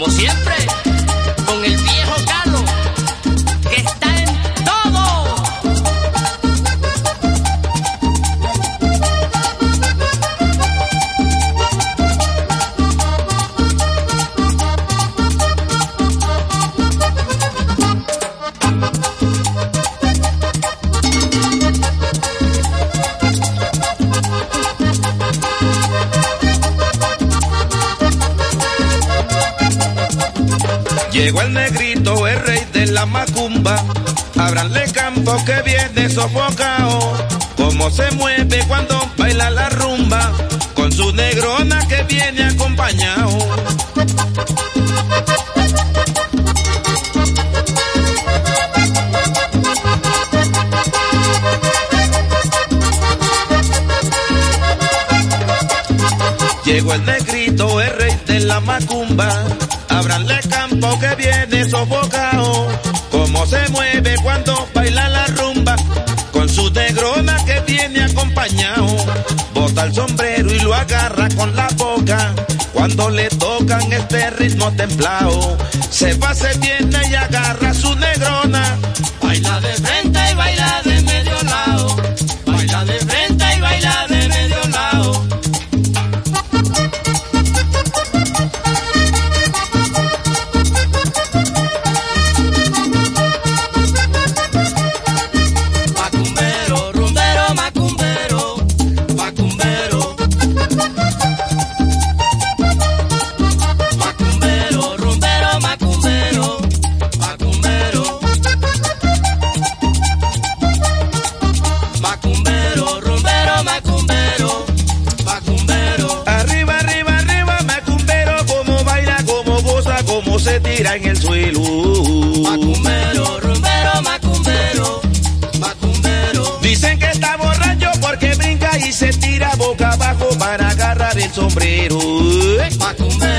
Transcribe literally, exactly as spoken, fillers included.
como siempre, con el viejo Carlos, que está en todo. Llegó el negrito, el rey de la macumba. Ábranle campo que viene sofocao. Cómo se mueve cuando baila la rumba, con su negrona que viene acompañado. Llegó el negrito, el rey de la macumba. Ábranle campo que viene sofocao. Cómo se mueve cuando baila la rumba, con su negrona que viene acompañado. Bota el sombrero y lo agarra con la boca. Cuando le tocan este ritmo templado, se va, se viene y agarra a su negrona. Baila de frente y baila de medio lado. Baila de frente y baila de medio lado. Macumbero, rumbero, macumbero, macumbero. Macumbero, rumbero, macumbero, macumbero. Macumbero, rumbero, macumbero, macumbero. Arriba, arriba, arriba, macumbero, como baila, como goza, como se tira en el suelo. Macumbero, rumbero, macumbero, macumbero. Dicen que está borracho porque brinca y se tira boca abajo para agarrar el sombrero. Macumbero.